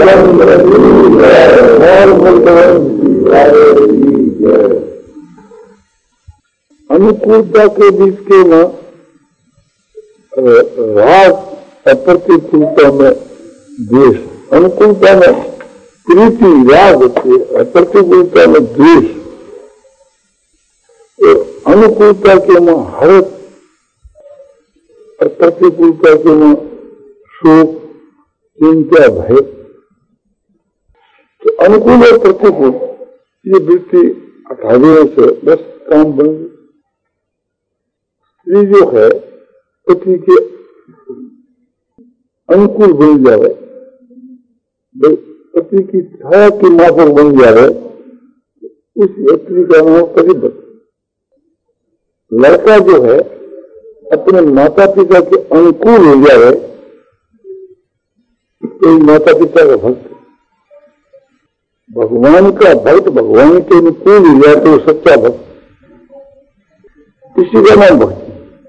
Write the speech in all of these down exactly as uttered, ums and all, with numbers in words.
अनुकूलता के बीच के न राग, अप्रतिकूलता में द्वेष, अनुकूलता में प्रीति राग होती है, प्रतिकूलता में द्वेष, अनुकूलता के में हर्ष और प्रतिकूलता के में शोक, चिंता, भय। तो अनुकूल और प्रतिकूल ये वृत्ति हटा देने से बस काम बन गया। स्त्री जो है पति के अनुकूल बन जाए, पति की छाया की माफक बन जाए, उस स्त्री का नाम परिबद्ध। लड़का जो है अपने माता पिता के अनुकूल हो जाए तो माता पिता का भक्त, भगवान का भक्त भगवान के अनुकूल हो जाए तो सच्चा भक्त, इसी का नाम भक्ति।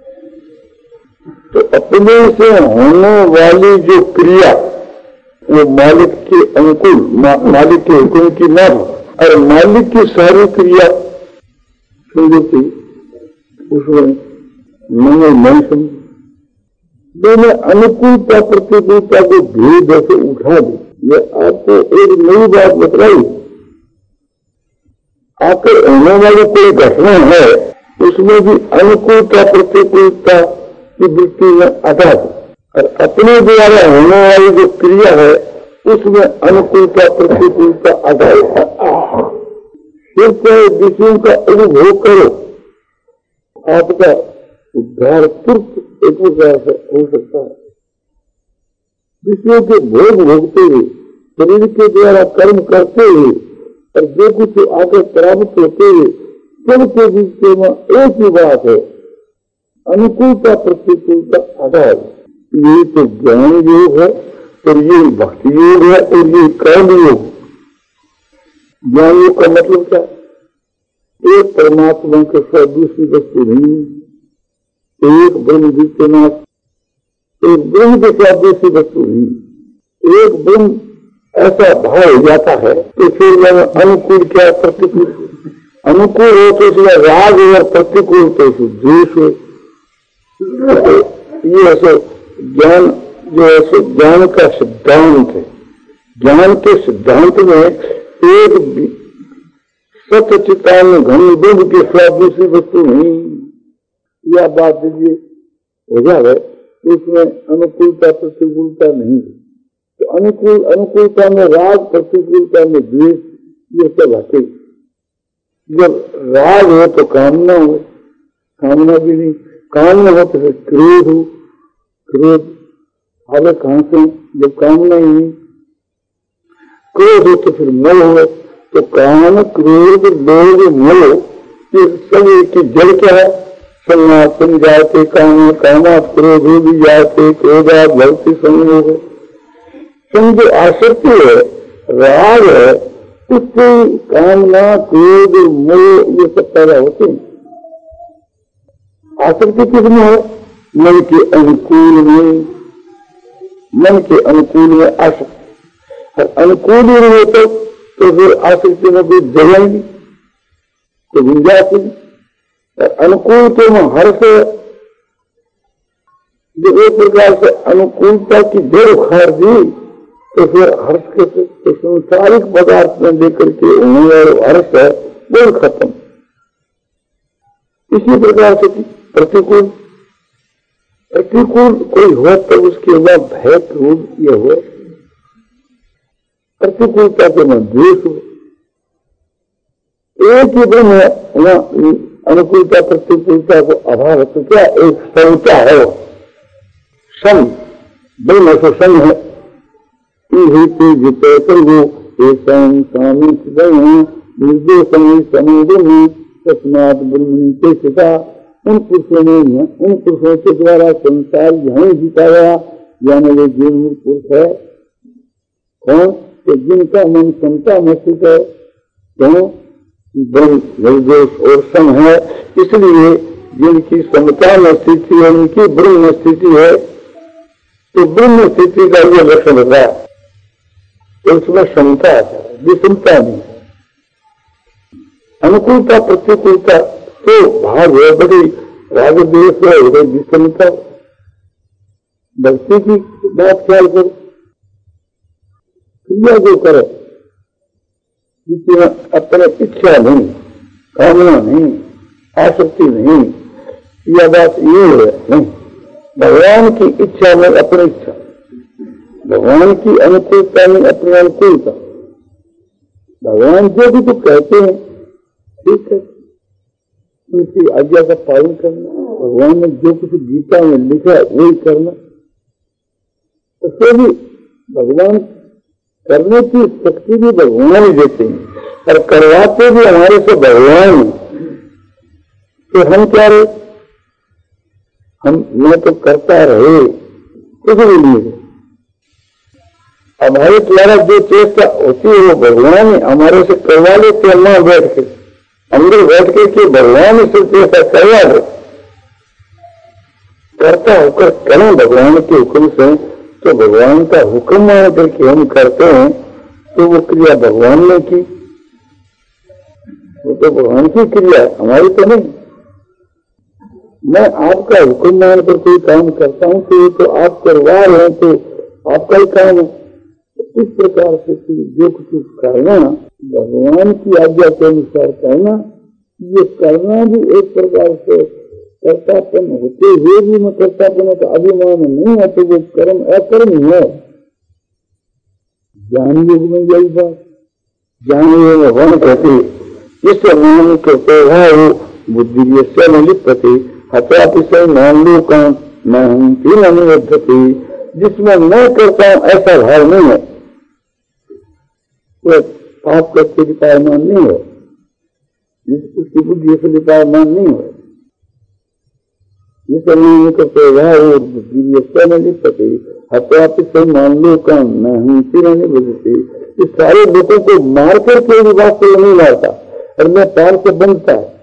तो अपने से होने वाली जो क्रिया वो मालिक के अनुकूल, मा, मालिक के हुक्म की न हो, और मालिक की सारी क्रिया समझो कि उसमें मंगल नहीं समझ। मैंने अनुकूलता प्रतिकूलता को भेद से उठा दी। ये आपको एक नई बात बताई, आकर होने वाली कोई घटना है उसमें भी अनुकूलता प्रतिकूलता की वृत्ति में हटा दी, और अपने द्वारा होने वाली जो क्रिया है उसमें अनुकूलता प्रतिकूलता हटा दी। फिर चाहे विषयों का अनुभव करो, आपका उद्धार तुरंत एक प्रकार से हो सकता है। विषयों के भोग भोगते हुए, शरीर के द्वारा कर्म करते हुए और जो कुछ आकर प्राप्त होते हुए, सबके बीच में एक ही बात है, अनुकूलता प्रतिकूलता आधार। ये तो ज्ञान योग है और ये भक्ति योग है और ये कर्म योग। ज्ञान योग का मतलब क्या? एक परमात्मा के साथ दूसरी वस्तु नहीं, एक ब्रह्म विद्यनाथ, एक ब्रह्म के साथ दूसरी वस्तु नहीं, एक ब्रह्म ऐसा भाव हो जाता है तो फिर अनुकूल क्या प्रतिकूल? अनुकूल हो तो इसलिए राग हो और प्रतिकूल तो द्वेष हो। ये ऐसे ज्ञान जो ऐसे ज्ञान का सिद्धांत है, ज्ञान के सिद्धांत में एक सत्य चित्तान घन ब्रह्म के साथ दूसरी वस्तु नहीं, यह बात दीजिए हो जाए इसमें अनुकूलता प्रतिकूलता नहीं। तो अनुकूल अनुकूलता में राग, प्रतिकूलता में द्वेष, ये सब आते। जब राग हो तो कामना हो, कामना भी नहीं, कामना हो तो फिर क्रोध हो, क्रोध आगे कहां से? जब कामना ही नहीं। क्रोध हो तो फिर मोह हो, तो काम क्रोध लोभ मोह ये सब की जड़ क्या है? संज्ञातम जाते काम, कामा क्रोध भी जाते, क्रोधा भक्ति संयोग। जो आसक्ति है, राग है, उससे कामना क्रोध मोह ये सब पैदा होते हैं। आसक्ति किसमें है? मन के अनुकूल में, मन के अनुकूल में आसक्ति। और अनुकूल ही नहीं होता तो फिर आसक्ति में कोई जगह नहीं, कोई गुंजाइश नहीं। और अनुकूल के में हर्ष है, जो एक प्रकार से अनुकूलता की जड़ उखाड़ दी तो फिर हर्ष के तो संसारिक पदार्थ में देकर के उन्हें हर्ष है वो खत्म। इसी प्रकार से प्रतिकूल प्रतिकूल कोई हो तो उसके बाद भय क्रोध ये हो, प्रतिकूलता के में द्वेष हो। एक ही ब्रह्म है, अनुकूलता प्रतिकूलता को अभाव है तो क्या एक समता है, वो सम ब्रह्म से सम है। तस्मात् ब्रह्मणि ते स्थिता। उन पुरुषों ने उन पुरुषों के द्वारा संसार यहीं जिताया, यानी वे जीवन मुक्त पुरुष है। कौन? कि जिनका मन समता में स्थित है, क्यों? ब्रह्म निर्दोष और सम है, इसलिए जिनकी समता में स्थिति है उनकी ब्रह्म स्थिति है। तो ब्रह्म स्थिति का यह लक्षण होता है। तो उसमें क्षमता आ जाए, विषमता नहीं। अनुकूलता प्रतिकूलता तो भाव है, बड़ी राग देश है, उधर विषमता। भक्ति की बात ख्याल करो, क्रिया जो करे जिसमें अपने इच्छा नहीं, कामना नहीं, आसक्ति नहीं, यह बात ये है नहीं। भगवान की इच्छा में अपनी इच्छा, भगवान की अनुकूलता में अपनी अनुकूलता। भगवान जो भी तो कहते हैं ठीक है, उनकी आज्ञा का पालन करना, भगवान ने जो कुछ गीता में लिखा वही करना। तो भी भगवान करने की शक्ति भी भगवान ही देते हैं और करवाते भी हमारे से भगवान। तो हम क्या रहे, हम मैं तो करता रहे कुछ भी नहीं। हमारे द्वारा जो चेष्टा होती है वो भगवान हमारे से करवा लेते हैं। वहां बैठ के अंदर बैठ के कि भगवान से चेष्टा करवा दे, करता होकर करें भगवान के हुक्म से, तो भगवान का हुक्म मान करके हम करते हैं तो वो क्रिया भगवान ने की, वो तो भगवान की क्रिया, हमारी तो नहीं। मैं आपका हुक्म मानकर कोई काम करता हूं तो ये तो आप करवा रहे हैं, तो आपका ही काम है। इस प्रकार से जो कुछ करना भगवान की आज्ञा के अनुसार करना, ये करना भी एक प्रकार से कर्तापन होते हुए भी मैं कर्तापन का अभिमान नहीं है, तो वो कर्म अकर्म ही है। ज्ञान युग में यही बात, ज्ञान युग में वन कहते इस मान के स्वभाव बुद्धि से लिप्यते हत्या विषय मान लो काम मैं हूं तीन अनुबद्धति, जिसमें मैं करता हूं ऐसा भाव नहीं है, वो पाप करके लिपायमान नहीं है, उसकी बुद्धि से लिपायमान नहीं है। जिस मान के स्वभाव बुद्धि से लिप्यते हत्या विषय मान लो काम मैं हूं तीन अनुबद्धति, इस सारे लोगों को मार करके भी वास्तव नहीं मारता और मैं पार से बनता है।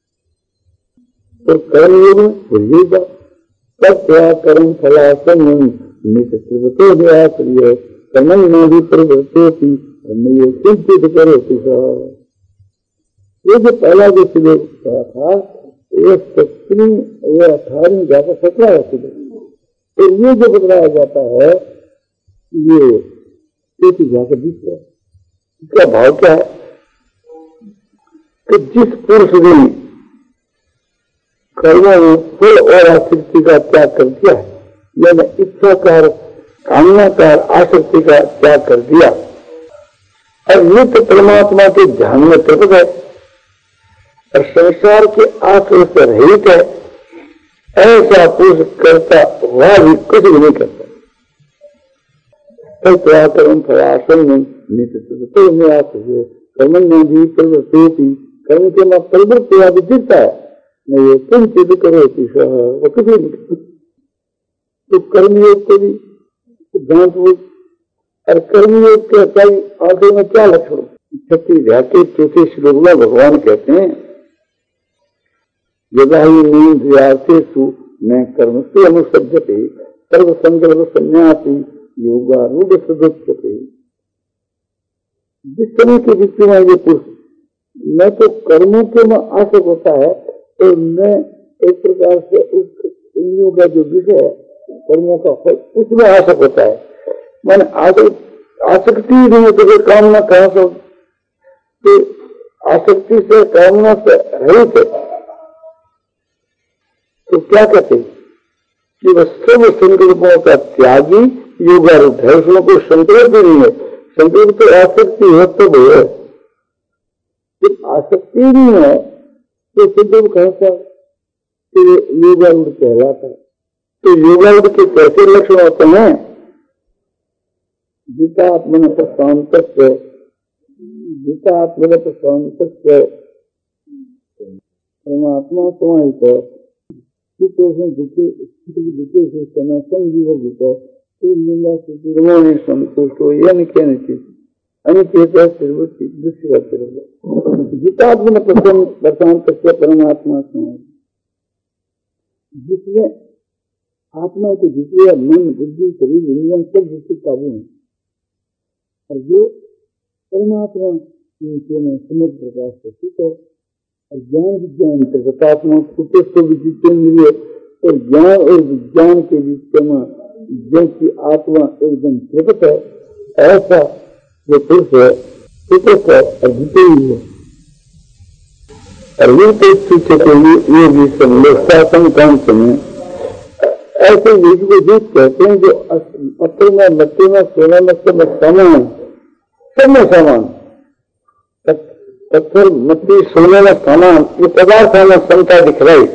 तो कर्म योग में यही बात, तत्वा कर्म फलासन नित्य दया करिए कर्मन में भी प्रवृत्ति ये चिंतित करो। ये जो पहला जो श्लोक कहा था ये सत्रहवीं ये अठारहवीं जाकर सत्रह श्लोक, तो ये जो बदलाया जाता है ये एक जाकर बीच है। इसका भाव क्या है कि जिस पुरुष ने कर्मों में फल और आसक्ति का त्याग कर दिया है, मैंने इच्छाकार कामनाकार आसक्ति का त्याग कर दिया और नित्य परमात्मा के ध्यान में प्रकट है और संसार के आश्रय से रहित है, ऐसा पुरुष करता वह भी कुछ भी नहीं करता। कर्म फलासन में नित्य में आश्रय कर्म में भी प्रवृत्ति, कर्म के में प्रवृत्ति अभी दिखता है नहीं, ये किंचित करो वो कुछ नहीं करता। तो कर्मयोग को भी जांच वो और कर्मयोग के कई आगे में क्या लक्षण, छठी व्याख्या चौथे श्लोक में भगवान कहते हैं यदा ही नींद्रियार्थेषु न कर्म से अनुसज्जते सर्व संकल्प संन्यासी योगारूढ़ सदुच्यते। जिस समय के विषय में ये पुरुष न तो कर्मों के में आसक्त होता है तो न एक प्रकार से उस इंद्रियों का जो विषय है कर्मों का फल उसमें आसक्त होता है। मैंने आसक्ति ही नहीं तो कामना कहां से, तो आसक्ति से कामना से रहित है तो क्या कहते कि वह सब संकल्पों का त्यागी योगारूढ़ है, उसमें कोई संकल्प ही नहीं है। संकल्प तो आसक्ति है तब है, जब आसक्ति नहीं है तो संकल्प कहता योगारूढ़ कहलाता है। तो योगारूढ़ के कैसे लक्षण होते हैं, जिता आत्मन प्रशांत जिता आत्मन प्रशांत परमात्मा समाहित संतुष्ट हो यानी क्या नहीं जितात्मन प्रशांत परमात्मा समाहित, जिसमें आत्मा के जिसमें मन बुद्धि शरीर इंद्रिय सब जिसके काबू है, और ये परमात्मा में समग्र प्रकाश से स्थित है। और ज्ञान विज्ञान प्रगतात्मा कुटेश्वर विजितेंद्रिय और ज्ञान और विज्ञान के बीच में जिनकी आत्मा एकदम प्रकट है, ऐसा जो पुरुष है प्रकट है और जीते ही है। और ये तो शिक्षक के लिए ये भी समलेखतात्म कांत में ऐसे युग को जीत कहते हैं जो पत्थर में मट्टी में सोना में सब समान, सब में समान, पत्थर मट्टी सोने में समान, ये पदार्थ में समता दिख रही।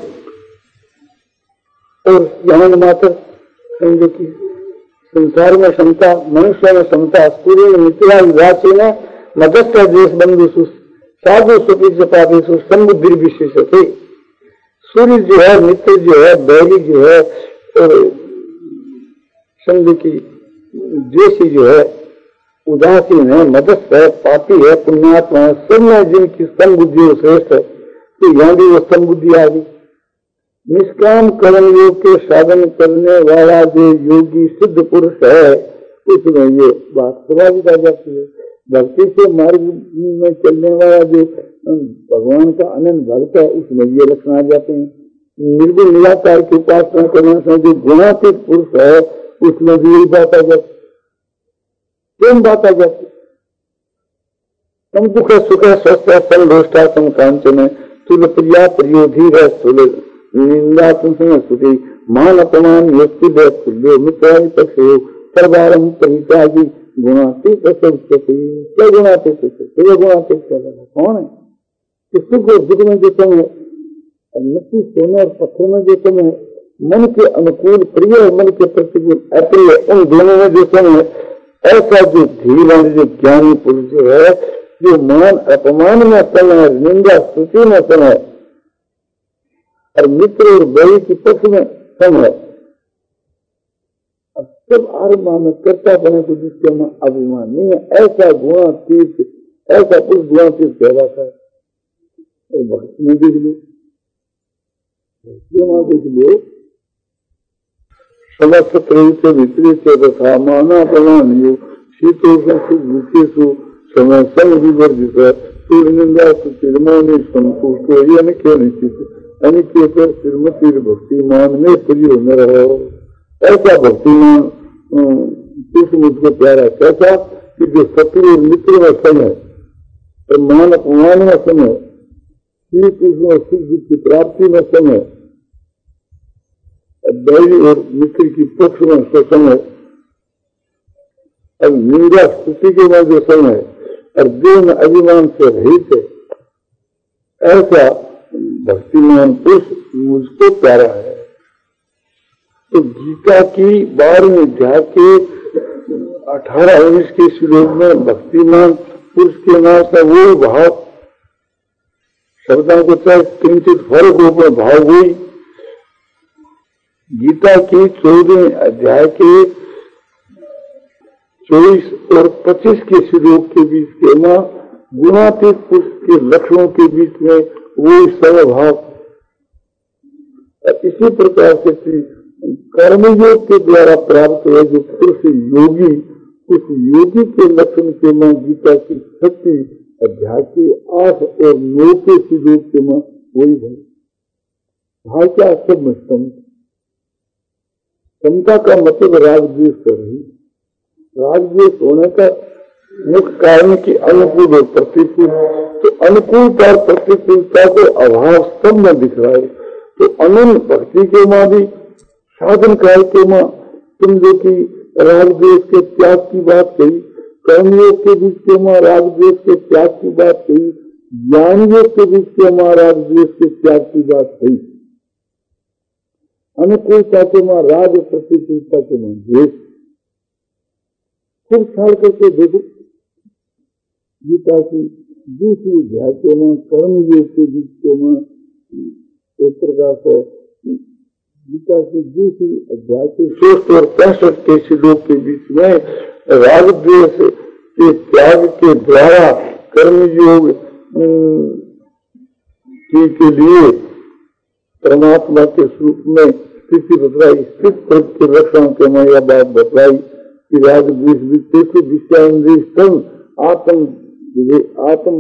और ज्ञान मात्र समझो कि संसार में समता, मनुष्य में समता, सूर्य मित्रा राशि में मदस्त देश बंधु साधु सुखी पापी समुद्र विशेष थे। सूर्य जो है, मित्र जो है, बैरी जो है, और समझ की द्वेषी जो है, उदासीन है, मदस्त है, पापी है, पुण्यात्मा है, सब में जिनकी समबुद्धि श्रेष्ठ है, तो यहाँ भी वो समबुद्धि आ गई। निष्काम कर्म योग के साधन करने वाला जो योगी सिद्ध पुरुष है, उसमें ये बात स्वाभाविक आ जाती है। भक्ति के मार्ग में चलने वाला जो भगवान का अनंत भक्त है, उसमें ये लक्षण आ जाते हैं। निर्गुण निराकार की उपासना करने से जो गुणातीत पुरुष है, उसमें भी यही बात आ जाती, सेम बात आ जाती। सम दुख सुख स्वस्थ संघोष्टा समकांचन तुल प्रिया प्रियो धीर तुल निंदा तुमसे मान अपमान योग्य तुल्यो मित्रादि पक्षो सर्वारम परित्यागी गुणातीत क्या गुणातीत क्या गुणातीत कौन है? सुख और दुख में जो तुम है, मिट्टी सोने और पत्थर में जो तुम है, मन के अनुकूल प्रिय और मन के प्रतिकूल अप्रिय, उन दोनों में जो तुम है, ऐसा जो धीर जो ज्ञानी पुरुष जो है, जो मान अपमान में समय, निंदा स्तुति में समय और मित्र और बैरी की पक्ष में समय, सब आत्मा में कर्ता बने को जिसके में अभिमान नहीं है, ऐसा गुणातीत, ऐसा पुरुष गुणातीत कहलाता है। और भक्ति में देख लो, देख लो, समस्त प्रवृत्त विपरीत तथा माना प्रमाण यो शीतोष्ण भूखेशु समय संग विवर्जित सूर्य निंदा सुचिरमानी संतुष्ट के निश्चित अनिकेत श्रीमती भक्तिमान में प्रिय न रहो। ऐसा भक्तिमान पुरुष मुझको प्यारा कैसा कि जो शत्रु और मित्र में समय और मान अपमान में समय, श्री कृष्ण और सिद्ध की प्राप्ति में समय, बैरी और मित्र की पक्ष में समय, और निंदा स्तुति के बाद जो समय और देह में अभिमान से रहित है, ऐसा भक्तिमान पुरुष मुझको प्यारा है। तो गीता की बारहवीं अध्याय के अठारह उन्नीस के श्लोक में भक्तिमान पुरुष के नाम से वो भाव शब्दों को चाहे किंचित फर्क रूप में भाव हुई। गीता की चौदहवीं अध्याय के चौबीस और पच्चीस के श्लोक के बीच के मां गुणातीत पुरुष के लक्षणों के बीच में वो समभाव। इसी प्रकार से कर्मयोग के द्वारा प्राप्त हुए जो पुरुष योगी, उस योगी के लक्षण के मां गीता की छठी अध्याय के आठ और नौ के श्लोक के मां वही है। भाई क्या सब में समता का मतलब राग द्वेष कर रही। राग द्वेष होने का मुख्य कारण की अनुकूल और प्रतिकूल, तो अनुकूलता और प्रतिकूलता के अभाव सब में दिख रहा है। तो अनंत भक्ति के मां भी साधन काल के मां तुम जो की राग द्वेष के त्याग की बात कही, कर्मयोग के बीच के मां राग द्वेष के त्याग की बात कही, ज्ञान योग के बीच के मां राग द्वेष के त्याग की बात कही। अनुकूलता के मां राग, प्रतिकूलता के मां द्वेष। खूब ख्याल करके देखो, गीता की दूसरी अध्याय के मां कर्म योग के बीच के मां एक प्रकार से गीता की दूसरी अध्याय के सोलह और पैंसठ के श्लोक के बीच में राग द्वेष के त्याग के द्वारा कर्मयोग के लिए परमात्मा के स्वरूप में स्थिति बतलाई, स्थित के लक्षण के मैं यह बात बतलाई। कि राग द्वेष वित्ते विषयान्वेषण आत्म आत्म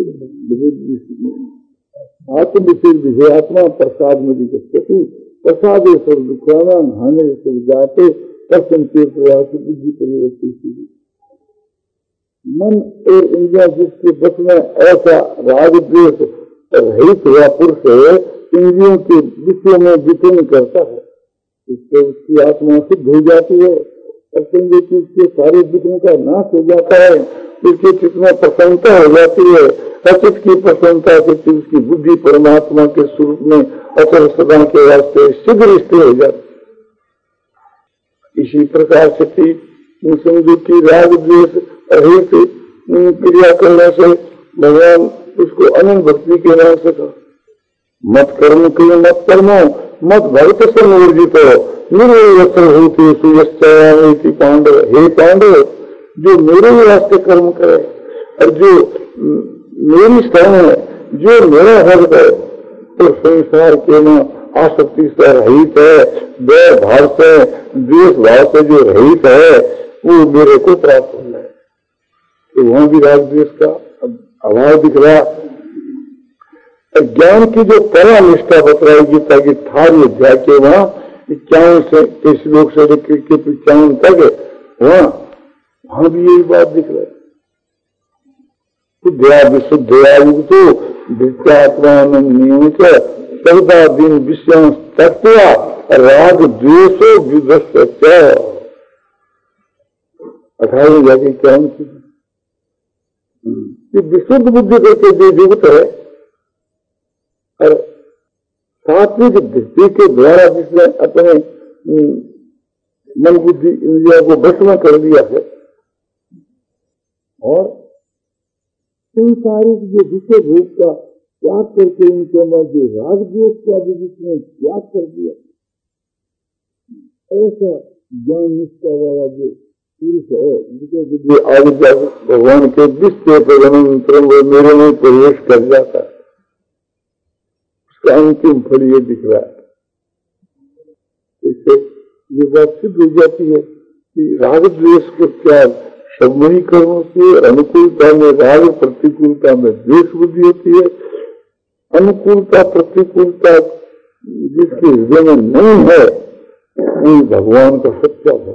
आत्म विषय विषयात्मा प्रसाद में गति प्रसाद सब दुखाना हानि सब जाते प्रसन्न के प्रयास बुद्धि परिवर्तित मन और इंद्रिया जिसके बस में ऐसा राग द्वेष रहित हुआ पुरुष इंद्रियों के विषय में विचरण करता है, इससे उसकी आत्मा सिद्ध हो जाती है और समझे कि उसके सारे विघ्न का नाश हो जाता है, उसके चित्त में प्रसन्नता हो जाती है। अचित की प्रसन्नता से उसकी बुद्धि परमात्मा के स्वरूप में अचल सदा के वास्ते शीघ्र स्थिर हो जाती है। इसी प्रकार से समझो कि राग द्वेष रहित क्रिया करने से भगवान उसको अनंत भक्ति के नाम से कहा मत कर्म क्रिय मत कर्मो मत भक्त सर्वोर्जित निर्वस्त्र होते सुयश्चयाति पांडव। हे पांडव, जो मेरे वास्ते कर्म करे और जो मेरी स्थान है, जो मेरा भक्त है, तो संसार के न आसक्ति से रहित है, वह भाव से द्वेष भाव से जो रहित है वो मेरे को प्राप्त होना है। तो वहां भी राग द्वेष का अभाव दिख रहा। ज्ञान की जो परा निष्ठा बतलाएगी ताकि थारी अध्याय के वहां इक्यावन से इस श्लोक से लेकर के इक्यावन तक वहां वहां भी यही बात दिख रहा है। शुद्धया विशुद्धया युक्तो विद्यात्मान नियमित सर्वदा दिन विषय तत्वा राग द्वेषो विध्वस्त। अठारह जाके क्या विशुद्ध बुद्धि करके जो युक्त है और सात्विक दृष्टि के द्वारा जिसने अपने मन बुद्धि इंद्रिया को बस में कर दिया है और संसारिक जो विषय भोग का त्याग करके उनके अंदर जो राग द्वेष का भी जिसने त्याग कर दिया, ऐसा ज्ञान निष्ठा वाला जो पुरुष है जिसके आगे जाकर भगवान के विश्व तदनंतर वो मेरे में प्रवेश कर जाता है, उसका अंतिम फल ये दिख रहा है। इससे ये बात सिद्ध हो जाती है कि राग द्वेष को त्याग सबमयी कर्मों से अनुकूलता में राग, प्रतिकूलता में द्वेष बुद्धि होती है। अनुकूलता प्रतिकूलता जिसके हृदय में नहीं है वो भगवान का सच्चा है।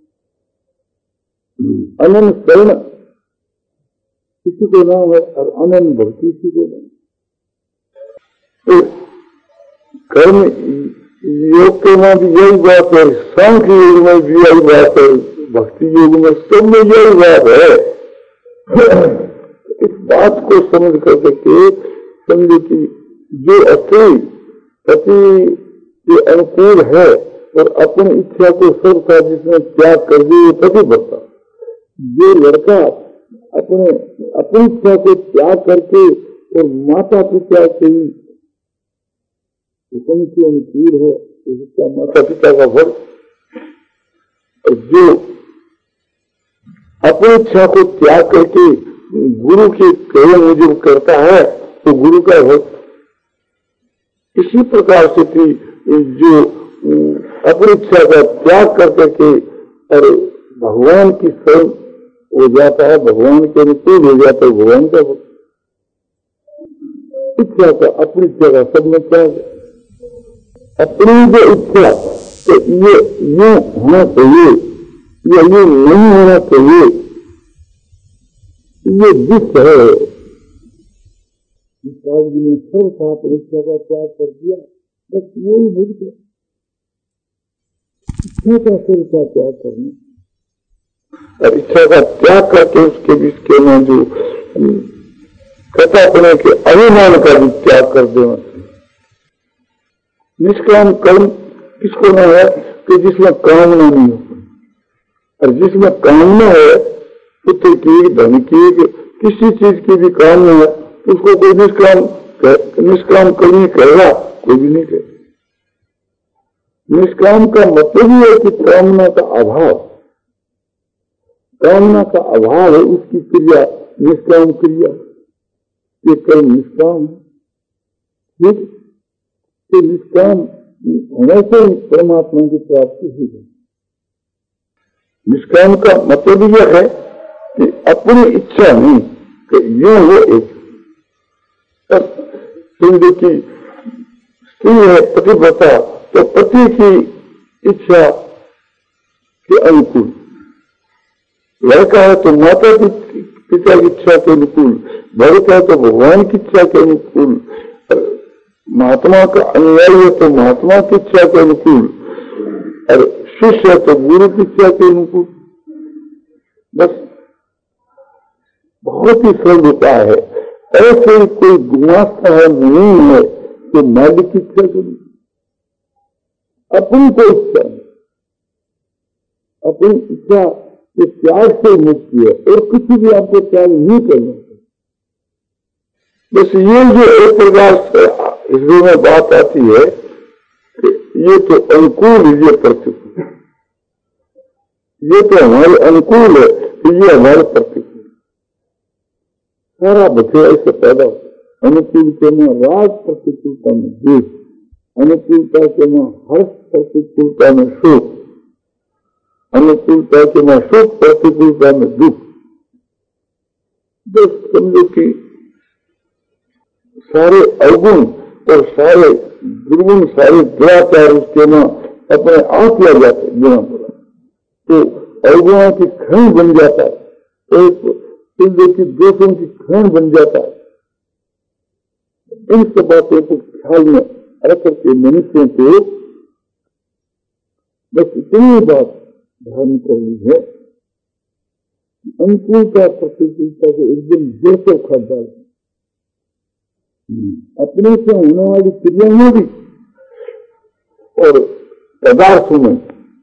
अनंत शरण किसी को नाम है और अनंत भक्ति किसी को नाम। तो कर्म योग के में भी यही बात है, सांख्य योग में भी यही बात है, भक्ति योग में सब में यही बात है। इस बात को समझ कर के समझे कि जो अति पति के अनुकूल है और अपनी इच्छा को सर्वथा जिसने त्याग कर दिया पति बनता। जो लड़का अपने अपनी इच्छा को त्याग करके और माता पिता के हुक्म के अनुकूल है उसका माता पिता का फल, और जो अपनी इच्छा को त्याग करके गुरु के कहे मुजब करता है तो गुरु का फल। इसी प्रकार से थी जो अपनी इच्छा का त्याग कर करके और भगवान की शरण हो जाता है, भगवान के अनुकूल हो जाता है, भगवान का इच्छा का अपनी इच्छा का सब में त्याग है। अपनी जो इच्छा तो ये ये होना चाहिए या ये नहीं होना चाहिए, ये विष है। ने सब साथ इच्छा का त्याग कर दिया, बस यही भूत है इच्छा का सिर का त्याग करना। और इच्छा का त्याग करके उसके बीच के में जो कथापने के अभिमान का भी त्याग कर देना। निष्काम कर्म किसको न है कि जिसमें कामना नहीं हो, और जिसमें कामना है पुत्र की, धन की, किसी चीज की भी कामना है उसको कोई निष्काम निष्काम कर्मी करेगा, कोई भी नहीं करेगा। निष्काम का मतलब ही है कि कामना का अभाव, कामना का अभाव है उसकी क्रिया निष्काम क्रिया। ये कर्म निष्काम है, तो निष्काम होने से ही परमात्मा की प्राप्ति हो जाए। निष्काम का मतलब यह है कि अपनी इच्छा नहीं कि यूं वो एक समझो की स्त्री है पतिव्रता, तो पति की इच्छा के अनुकूल, लड़का है तो माता की पिता की इच्छा के अनुकूल, लड़का है तो भगवान की इच्छा के अनुकूल, महात्मा का अनुयायी है तो महात्मा की इच्छा के अनुकूल, और शिष्य है तो गुरु की इच्छा के अनुकूल। बस बहुत ही सरल उपाय है। ऐसे कोई गुमास्ता है नहीं है तो मालिक की इच्छा के अनुकूल, अपनी कोई इच्छा नहीं, अपनी इच्छा ये त्याग से मुक्ति है और किसी भी आपको त्याग नहीं करना। बस ये जो एक प्रकार से हृदय में बात आती है कि ये तो अनुकूल, ये प्रतिकूल, ये तो हमारे अनुकूल है, ये हमारे प्रतिकूल। सारा बच्चा ऐसे पैदा होता, अनुकूल के में राग, प्रतिकूलता में द्वेष, अनुकूलता के में हर्ष, प्रतिकूलता में शोक, अनुकूलता के में सुख, प्रतिकूलता में दुख। बस समझो कि सारे अवगुण और सारे दुर्गुण, सारे दुराचार उसके में अपने आप आ जाते बिना पड़ा, तो अवगुणों की खंड बन जाता है, एक समझो की दोषों की खंड बन जाता है। इन सब बातों को ख्याल में रख करके मनुष्यों को बस इतनी बात ध्यान करनी है, अनुकूलता प्रतिकूलता को एकदम जैसे खा डाल, अपने से होने वाली क्रिया में भी और पदार्थों में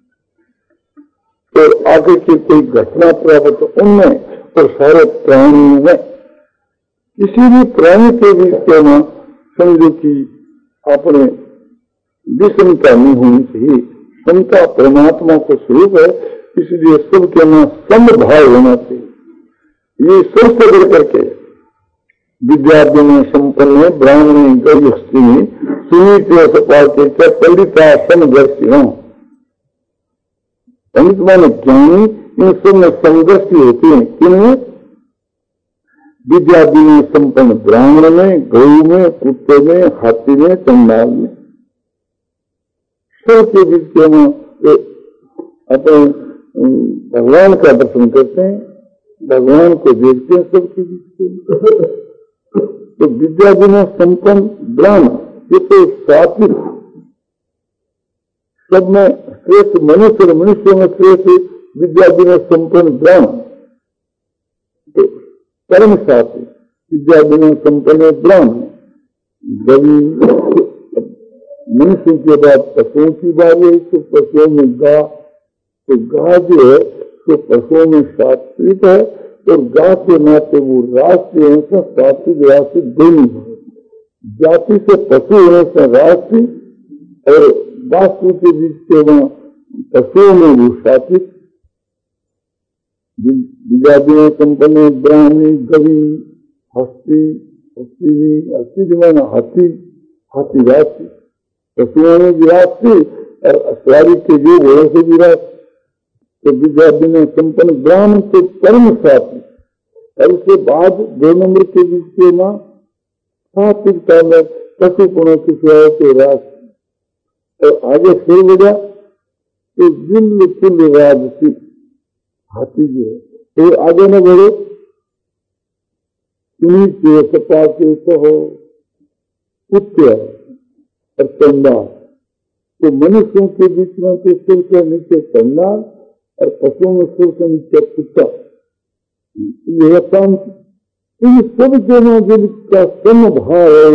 और आगे की कोई घटना प्राप्त उनमें और सारे प्राणियों में, किसी भी प्राणी के भी कहना समझो कि अपने विषमता नहीं होनी चाहिए। समता परमात्मा का स्वरूप है, इसलिए सबके में समभाव होना चाहिए। ये सबसे बढ़ करके विद्यार्थी में संपन्न ब्राह्मणी गृहस्थी सुनीति सपाते पंडिता समदर्शियों, पंडित माने ज्ञानी, इन सब में समदर्शी होते हैं। किनमें? विद्यार्थी में संपन्न ब्राह्मण में, गौ में, कुत्ते में, हाथी में, चंडाल में, सबके बीच में अपने भगवान का दर्शन करते हैं, भगवान को देखते हैं सबके बीच। तो विद्यार्थी में संपन्न ब्राह्मण, ये तो सात्विक, सब में श्रेष्ठ मनुष्य, मनुष्य में श्रेष्ठ विद्यार्थी में संपन्न ब्राह्मण, तो परम सात्विक विद्यार्थी में संपन्न ब्राह्मण। कभी मनुष्य के बाद पशुओं की बात है, तो पशुओं में गा, तो गा जो है तो पशुओं में सात्विक है, और गा के नाते वो राष्ट्रीय है, सात्विक राष्ट्रीय दोनों है। जाति से पशु होने से राष्ट्रीय और वास्तु के बीच के वहां पशुओं में वो सात्विक। विद्यार्थी में संपन्न ब्राह्मणी, गवी, हस्ती, हस्ती हस्ती माना हाथी, हाथी राष्ट्रीय, पशुओं में विरासती और अस्वारी के जो घोड़ों से विरासती। तो विद्यार्थी में संपन्न ब्राह्मण को परम सात्विक, और उसके बाद दो नंबर के बीच के मां सात्विकता में पशुपुणों की सेवा के रास, और आगे फिर बढ़ा तो जिल कुल राजसी हाथी जो है, तो आगे न बढ़े सुनी के सपा के कहो कुत्ते और चंडाल। तो मनुष्यों के बीच में तो सिर के नीचे चंडाल और पशुओं में सिर के नीचे कुत्ता, यह शांति। इन सब जनो जिनका समभाव है,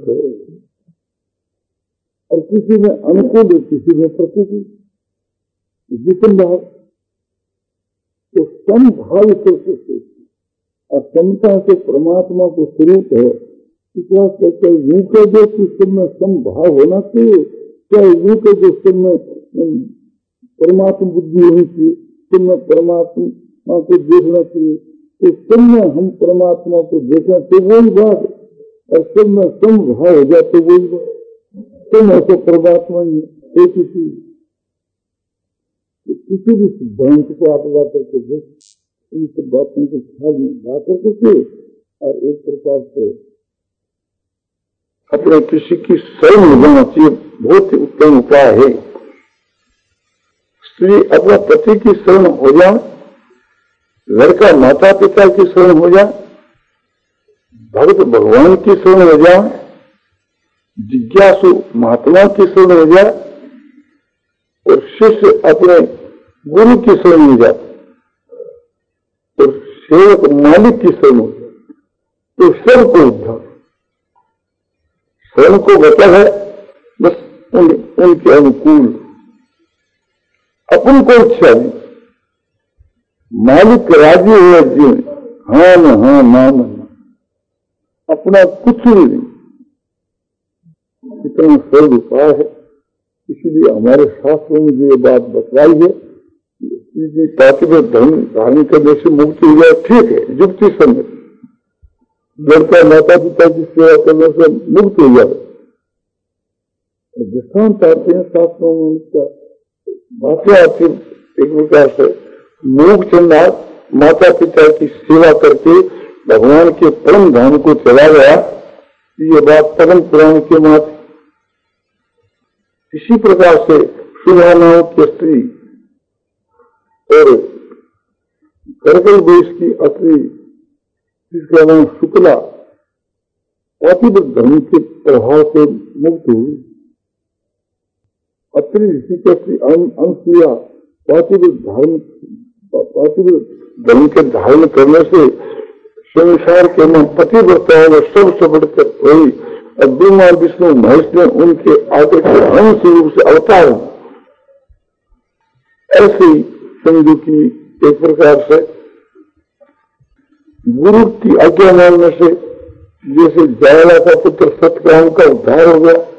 और किसी में अनुकूल है, किसी में प्रतिकूल, विषम भाव। तो समभाव से और समता से परमात्मा को स्वरूप है। विश्वास करते यूं के जो सब में समभाव होना चाहिए, चाहे यूं के जो सब में परमात्मा बुद्धि होनी चाहिए, सब में परमात्मा को देखना चाहिए। तो सब में हम परमात्मा को देखना तो वही बात है, और सब में समभाव हो जाए तो वही बात। तुम ऐसे परमात्मा ही एक ही चीज। किसी भी सिद्धांत को आप ला करके देख, इन सब बातों को ख्याल में ला करके और एक प्रकार से अपने किसी की शरण हो जाना चाहिए, बहुत ही उत्तम उपाय है। स्त्री अपना पति की शरण हो जाए, लड़का माता पिता की शरण हो जाए, भक्त भगवान की शरण हो जाए, जिज्ञासु महात्मा की शरण हो जाए और शिष्य अपने गुरु की शरण हो जाए और सेवक मालिक की शरण हो जाए, तो सब को उद्धार। शरण को बचा है बस उन, उनके अनुकूल, अपन को इच्छा नहीं, मालिक राजी हुआ जीवन, हाँ न हाँ ना न अपना कुछ नहीं। इतना सरल उपाय है, इसीलिए हमारे शास्त्रों में जो ये बात बतलाई है कि पातिव्रत धर्म धारण करने से मुक्ति हो जाए, ठीक है, युक्ति संगत। लड़का माता पिता की सेवा करने से मुक्त हो जाए, दृष्टांत आते हैं शास्त्रों में, उसका भाषा आती एक प्रकार से मोक्ष माता पिता की सेवा करके भगवान के परम धाम को चला गया, ये बात परम पुराण के मात। इसी प्रकार से शुभानाओं की स्त्री और करकल देश की अत्री, जिसका नाम शुक्ला, पातिव्रत धर्म के प्रभाव से मुक्त हुई। अत्री ऋषि की स्त्री अनसुया पातिव्रत धर्म पातिव्रत धर्म के धारण करने से संसार के मन पतिव्रता और सबसे बढ़कर हुई और ब्रह्मा विष्णु महेश ने उनके आगे के अंश रूप से अवतार। ऐसी समझो की एक प्रकार से गुरु की आज्ञा मानने से जैसे जायला का पुत्र सतकाम का उद्धार हो गया,